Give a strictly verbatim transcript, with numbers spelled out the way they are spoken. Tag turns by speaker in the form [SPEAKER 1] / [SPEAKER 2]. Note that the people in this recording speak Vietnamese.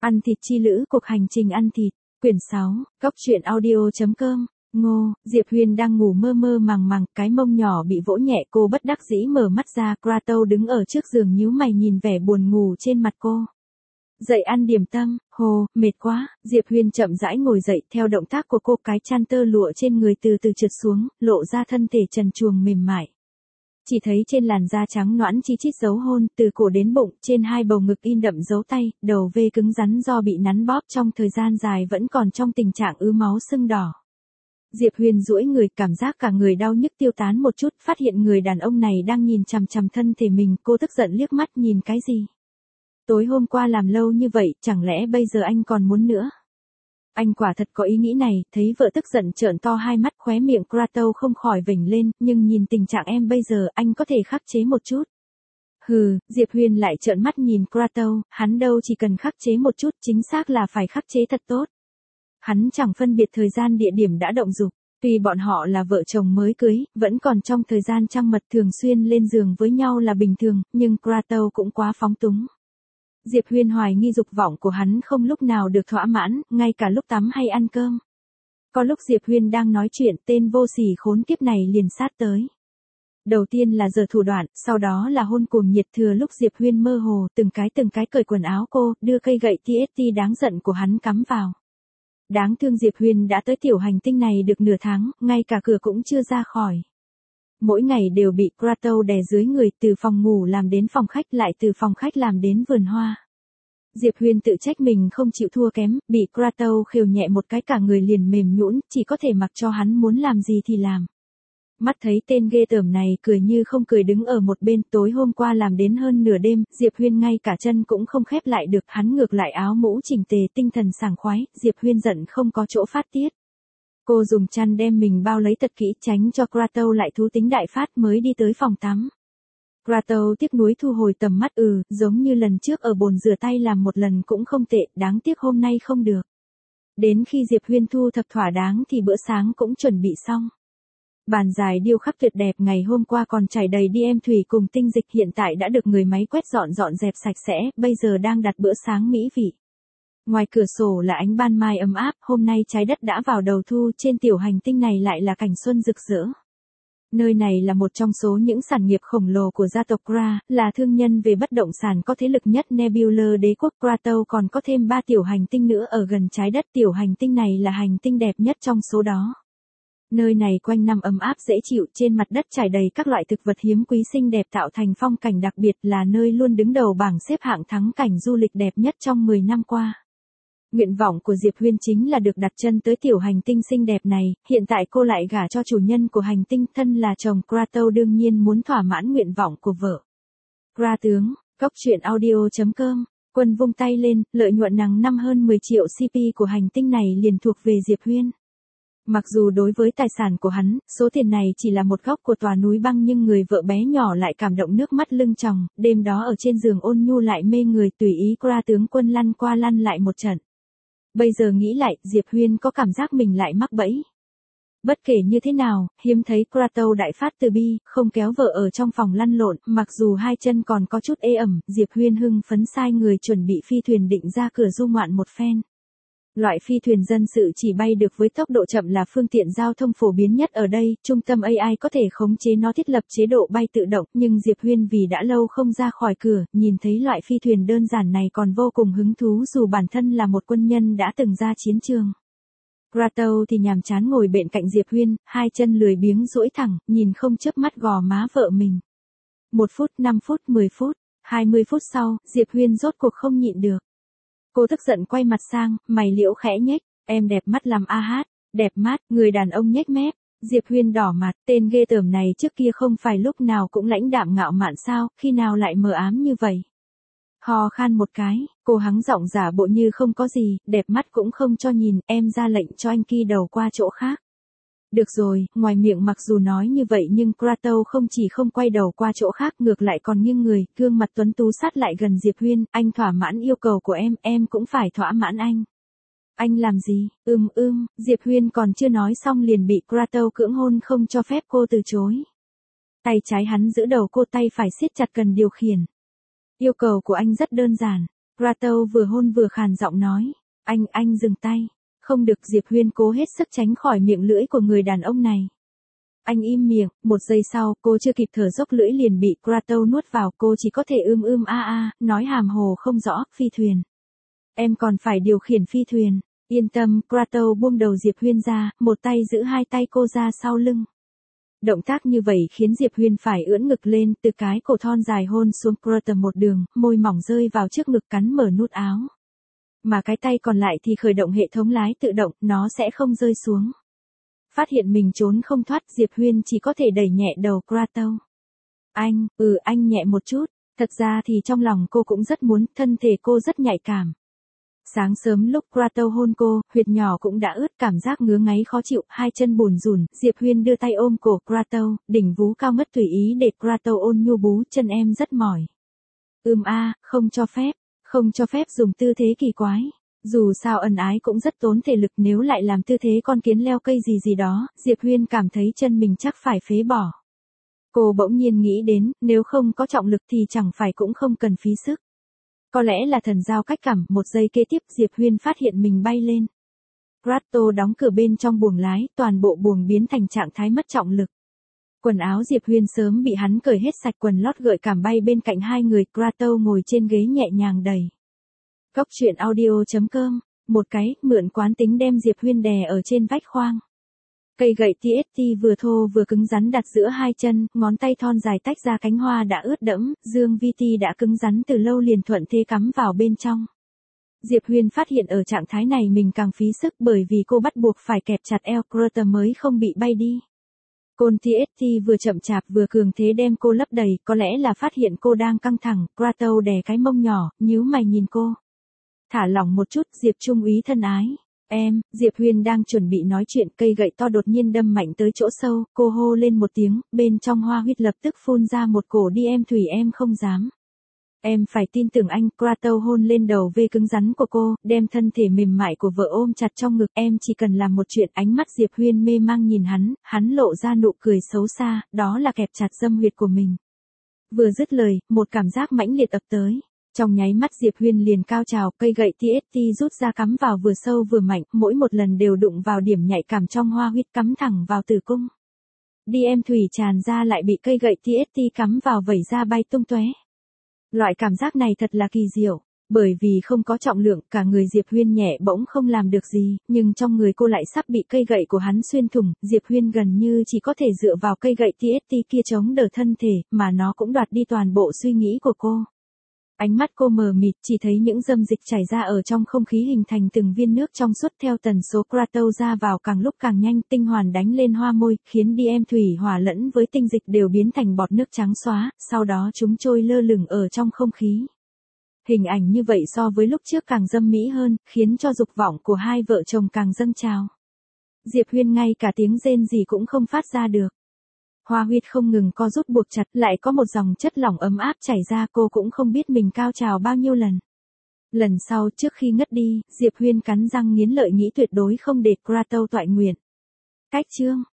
[SPEAKER 1] Ăn thịt chi lữ, cuộc hành trình ăn thịt, quyển sáu, góc truyện audio.com, Ngô, Diệp Huyền đang ngủ mơ mơ màng màng, cái mông nhỏ bị vỗ nhẹ, cô bất đắc dĩ mở mắt ra, Kratos đứng ở trước giường nhíu mày nhìn vẻ buồn ngủ trên mặt cô. Dậy ăn điểm tâm, hồ, mệt quá, Diệp Huyền chậm rãi ngồi dậy, theo động tác của cô cái chăn tơ lụa trên người từ từ trượt xuống, lộ ra thân thể trần truồng mềm mại. Chỉ thấy trên làn da trắng nõn chi chít dấu hôn, từ cổ đến bụng, trên hai bầu ngực in đậm dấu tay, đầu vê cứng rắn do bị nắn bóp trong thời gian dài vẫn còn trong tình trạng ứ máu sưng đỏ. Diệp Huyền duỗi người, cảm giác cả người đau nhức tiêu tán một chút, phát hiện người đàn ông này đang nhìn chằm chằm thân thể mình, cô tức giận liếc mắt nhìn cái gì? Tối hôm qua làm lâu như vậy, chẳng lẽ bây giờ anh còn muốn nữa? Anh quả thật có ý nghĩ này, thấy vợ tức giận trợn to hai mắt, khóe miệng Kratos không khỏi vểnh lên, nhưng nhìn tình trạng em bây giờ, anh có thể khắc chế một chút. Hừ, Diệp Huyền lại trợn mắt nhìn Kratos, hắn đâu chỉ cần khắc chế một chút, chính xác là phải khắc chế thật tốt. Hắn chẳng phân biệt thời gian địa điểm đã động dục, tuy bọn họ là vợ chồng mới cưới, vẫn còn trong thời gian trăng mật thường xuyên lên giường với nhau là bình thường, nhưng Kratos cũng quá phóng túng. Diệp Huyền hoài nghi dục vọng của hắn không lúc nào được thỏa mãn, ngay cả lúc tắm hay ăn cơm. Có lúc Diệp Huyền đang nói chuyện, tên vô sỉ khốn kiếp này liền sát tới. Đầu tiên là giở thủ đoạn, sau đó là hôn cuồng nhiệt, thừa lúc Diệp Huyền mơ hồ, từng cái từng cái cởi quần áo cô, đưa cây gậy tê ét tê đáng giận của hắn cắm vào. Đáng thương Diệp Huyền đã tới tiểu hành tinh này được nửa tháng, ngay cả cửa cũng chưa ra khỏi. Mỗi ngày đều bị Kratos đè dưới người, từ phòng ngủ làm đến phòng khách, lại từ phòng khách làm đến vườn hoa. Diệp Huyền tự trách mình không chịu thua kém, bị Kratos khều nhẹ một cái cả người liền mềm nhũn, chỉ có thể mặc cho hắn muốn làm gì thì làm. Mắt thấy tên ghê tởm này cười như không cười đứng ở một bên, tối hôm qua làm đến hơn nửa đêm, Diệp Huyền ngay cả chân cũng không khép lại được, hắn ngược lại áo mũ chỉnh tề, tinh thần sảng khoái, Diệp Huyền giận không có chỗ phát tiết. Cô dùng chăn đem mình bao lấy thật kỹ, tránh cho Kratos lại thú tính đại phát, mới đi tới phòng tắm. Kratos tiếc nuối thu hồi tầm mắt, ừ, giống như lần trước ở bồn rửa tay làm một lần cũng không tệ, đáng tiếc hôm nay không được. Đến khi Diệp Huyền thu thập thỏa đáng thì bữa sáng cũng chuẩn bị xong. Bàn dài điêu khắc tuyệt đẹp ngày hôm qua còn trải đầy đi em thủy cùng tinh dịch, hiện tại đã được người máy quét dọn dọn dẹp sạch sẽ, bây giờ đang đặt bữa sáng mỹ vị. Ngoài cửa sổ là ánh ban mai ấm áp, hôm nay trái đất đã vào đầu thu, trên tiểu hành tinh này lại là cảnh xuân rực rỡ. Nơi này là một trong số những sản nghiệp khổng lồ của gia tộc Kra, là thương nhân về bất động sản có thế lực nhất Nebula đế quốc. Kratos còn có thêm ba tiểu hành tinh nữa ở gần trái đất, tiểu hành tinh này là hành tinh đẹp nhất trong số đó. Nơi này quanh năm ấm áp dễ chịu, trên mặt đất trải đầy các loại thực vật hiếm quý xinh đẹp tạo thành phong cảnh đặc biệt, là nơi luôn đứng đầu bảng xếp hạng thắng cảnh du lịch đẹp nhất trong mười năm qua. Nguyện vọng của Diệp Huyền chính là được đặt chân tới tiểu hành tinh xinh đẹp này, hiện tại cô lại gả cho chủ nhân của hành tinh, thân là chồng Kratos đương nhiên muốn thỏa mãn nguyện vọng của vợ. Kra tướng, góc truyện audio.com, Quân vung tay lên, lợi nhuận nằng năm hơn mười triệu xê pê của hành tinh này liền thuộc về Diệp Huyền. Mặc dù đối với tài sản của hắn, số tiền này chỉ là một góc của tòa núi băng, nhưng người vợ bé nhỏ lại cảm động nước mắt lưng tròng, đêm đó ở trên giường ôn nhu lại mê người, tùy ý Kra tướng quân lăn qua lăn lại một trận. Bây giờ nghĩ lại, Diệp Huyền có cảm giác mình lại mắc bẫy. Bất kể như thế nào, hiếm thấy Kratos đại phát từ bi, không kéo vợ ở trong phòng lăn lộn, mặc dù hai chân còn có chút ê ẩm, Diệp Huyền hưng phấn sai người chuẩn bị phi thuyền định ra cửa du ngoạn một phen. Loại phi thuyền dân sự chỉ bay được với tốc độ chậm là phương tiện giao thông phổ biến nhất ở đây, trung tâm a i có thể khống chế nó thiết lập chế độ bay tự động, nhưng Diệp Huyền vì đã lâu không ra khỏi cửa, nhìn thấy loại phi thuyền đơn giản này còn vô cùng hứng thú dù bản thân là một quân nhân đã từng ra chiến trường. Kratos thì nhàm chán ngồi bên cạnh Diệp Huyền, hai chân lười biếng duỗi thẳng, nhìn không chớp mắt gò má vợ mình. Một phút, năm phút, mười phút, hai mươi phút sau, Diệp Huyền rốt cuộc không nhịn được. Cô tức giận quay mặt sang, mày liễu khẽ nhếch, em đẹp mắt làm a hát, đẹp mắt, người đàn ông nhếch mép. Diệp Huyền đỏ mặt, tên ghê tởm này trước kia không phải lúc nào cũng lãnh đạm ngạo mạn sao, khi nào lại mờ ám như vậy. Ho khan một cái, cô hắng giọng giả bộ như không có gì, đẹp mắt cũng không cho nhìn, em ra lệnh cho anh kia đầu qua chỗ khác. Được rồi, ngoài miệng mặc dù nói như vậy nhưng Kratos không chỉ không quay đầu qua chỗ khác, ngược lại còn nghiêng người, gương mặt tuấn tú sát lại gần Diệp Huyền, anh thỏa mãn yêu cầu của em, em cũng phải thỏa mãn anh. Anh làm gì? Ưm ưm, Diệp Huyền còn chưa nói xong liền bị Kratos cưỡng hôn không cho phép cô từ chối. Tay trái hắn giữ đầu cô, tay phải siết chặt cần điều khiển. Yêu cầu của anh rất đơn giản. Kratos vừa hôn vừa khàn giọng nói. Anh, anh dừng tay. Không được, Diệp Huyên cố hết sức tránh khỏi miệng lưỡi của người đàn ông này. Anh im miệng, một giây sau, cô chưa kịp thở dốc lưỡi liền bị Kratos nuốt vào, cô chỉ có thể ưm ưm a a, nói hàm hồ không rõ, phi thuyền. Em còn phải điều khiển phi thuyền. Yên tâm, Kratos buông đầu Diệp Huyên ra, một tay giữ hai tay cô ra sau lưng. Động tác như vậy khiến Diệp Huyên phải ưỡn ngực lên, từ cái cổ thon dài hôn xuống Kratos một đường, môi mỏng rơi vào trước ngực cắn mở nút áo. Mà cái tay còn lại thì khởi động hệ thống lái tự động, nó sẽ không rơi xuống. Phát hiện mình trốn không thoát, Diệp Huyên chỉ có thể đẩy nhẹ đầu Kratos. Anh, ừ anh nhẹ một chút, thật ra thì trong lòng cô cũng rất muốn, thân thể cô rất nhạy cảm. Sáng sớm lúc Kratos hôn cô, huyệt nhỏ cũng đã ướt, cảm giác ngứa ngáy khó chịu, hai chân bùn rùn, Diệp Huyên đưa tay ôm cổ Kratos, đỉnh vú cao ngất tùy ý để Kratos ôn nhu bú, chân em rất mỏi. Ừm a, không cho phép, không cho phép dùng tư thế kỳ quái. Dù sao ân ái cũng rất tốn thể lực, nếu lại làm tư thế con kiến leo cây gì gì đó, Diệp Huyên cảm thấy chân mình chắc phải phế bỏ. Cô bỗng nhiên nghĩ đến, nếu không có trọng lực thì chẳng phải cũng không cần phí sức. Có lẽ là thần giao cách cảm, một giây kế tiếp Diệp Huyên phát hiện mình bay lên. Kratos đóng cửa bên trong buồng lái, toàn bộ buồng biến thành trạng thái mất trọng lực. Quần áo Diệp Huyên sớm bị hắn cởi hết sạch, quần lót gợi cảm bay bên cạnh hai người, Kratos ngồi trên ghế nhẹ nhàng đẩy. Góc truyện audio chấm com, một cái, mượn quán tính đem Diệp Huyên đè ở trên vách khoang. Cây gậy tê ét tê vừa thô vừa cứng rắn đặt giữa hai chân, ngón tay thon dài tách ra cánh hoa đã ướt đẫm, dương vi ti đã cứng rắn từ lâu liền thuận thế cắm vào bên trong. Diệp Huyên phát hiện ở trạng thái này mình càng phí sức bởi vì cô bắt buộc phải kẹp chặt eo Kratos mới không bị bay đi. Côn tê ét tê vừa chậm chạp vừa cường thế đem cô lấp đầy, có lẽ là phát hiện cô đang căng thẳng, Kratos đè cái mông nhỏ, nhíu mày nhìn cô. Thả lỏng một chút, Diệp Trung úy thân ái. Em, Diệp Huyên đang chuẩn bị nói chuyện, cây gậy to đột nhiên đâm mạnh tới chỗ sâu, cô hô lên một tiếng, bên trong hoa huyết lập tức phun ra một cổ đi em thủy, em không dám. Em phải tin tưởng anh, Kratos hôn lên đầu vê cứng rắn của cô, đem thân thể mềm mại của vợ ôm chặt trong ngực, em chỉ cần làm một chuyện. Ánh mắt Diệp Huyên mê mang nhìn hắn, hắn lộ ra nụ cười xấu xa, đó là kẹp chặt dâm huyệt của mình. Vừa dứt lời, một cảm giác mãnh liệt ập tới. Trong nháy mắt Diệp Huyên liền cao trào, cây gậy tê ét tê rút ra cắm vào vừa sâu vừa mạnh, mỗi một lần đều đụng vào điểm nhạy cảm trong hoa huyết, cắm thẳng vào tử cung. Đi em thủy tràn ra lại bị cây gậy tê ét tê cắm vào vẩy ra bay tung tóe. Loại cảm giác này thật là kỳ diệu, bởi vì không có trọng lượng, cả người Diệp Huyên nhẹ bỗng không làm được gì, nhưng trong người cô lại sắp bị cây gậy của hắn xuyên thủng, Diệp Huyên gần như chỉ có thể dựa vào cây gậy tê ét tê kia chống đỡ thân thể, mà nó cũng đoạt đi toàn bộ suy nghĩ của cô. Ánh mắt cô mờ mịt, chỉ thấy những dâm dịch chảy ra ở trong không khí hình thành từng viên nước trong suốt theo tần số Kratos ra vào càng lúc càng nhanh, tinh hoàn đánh lên hoa môi, khiến đi em thủy hòa lẫn với tinh dịch đều biến thành bọt nước trắng xóa, sau đó chúng trôi lơ lửng ở trong không khí. Hình ảnh như vậy so với lúc trước càng dâm mỹ hơn, khiến cho dục vọng của hai vợ chồng càng dâng trào. Diệp Huyên ngay cả tiếng rên gì cũng không phát ra được. Hoa huyết không ngừng co rút buộc chặt, lại có một dòng chất lỏng ấm áp chảy ra, cô cũng không biết mình cao trào bao nhiêu lần. Lần sau, trước khi ngất đi, Diệp Huyên cắn răng nghiến lợi nghĩ tuyệt đối không để Kratos toại nguyện. Cách chương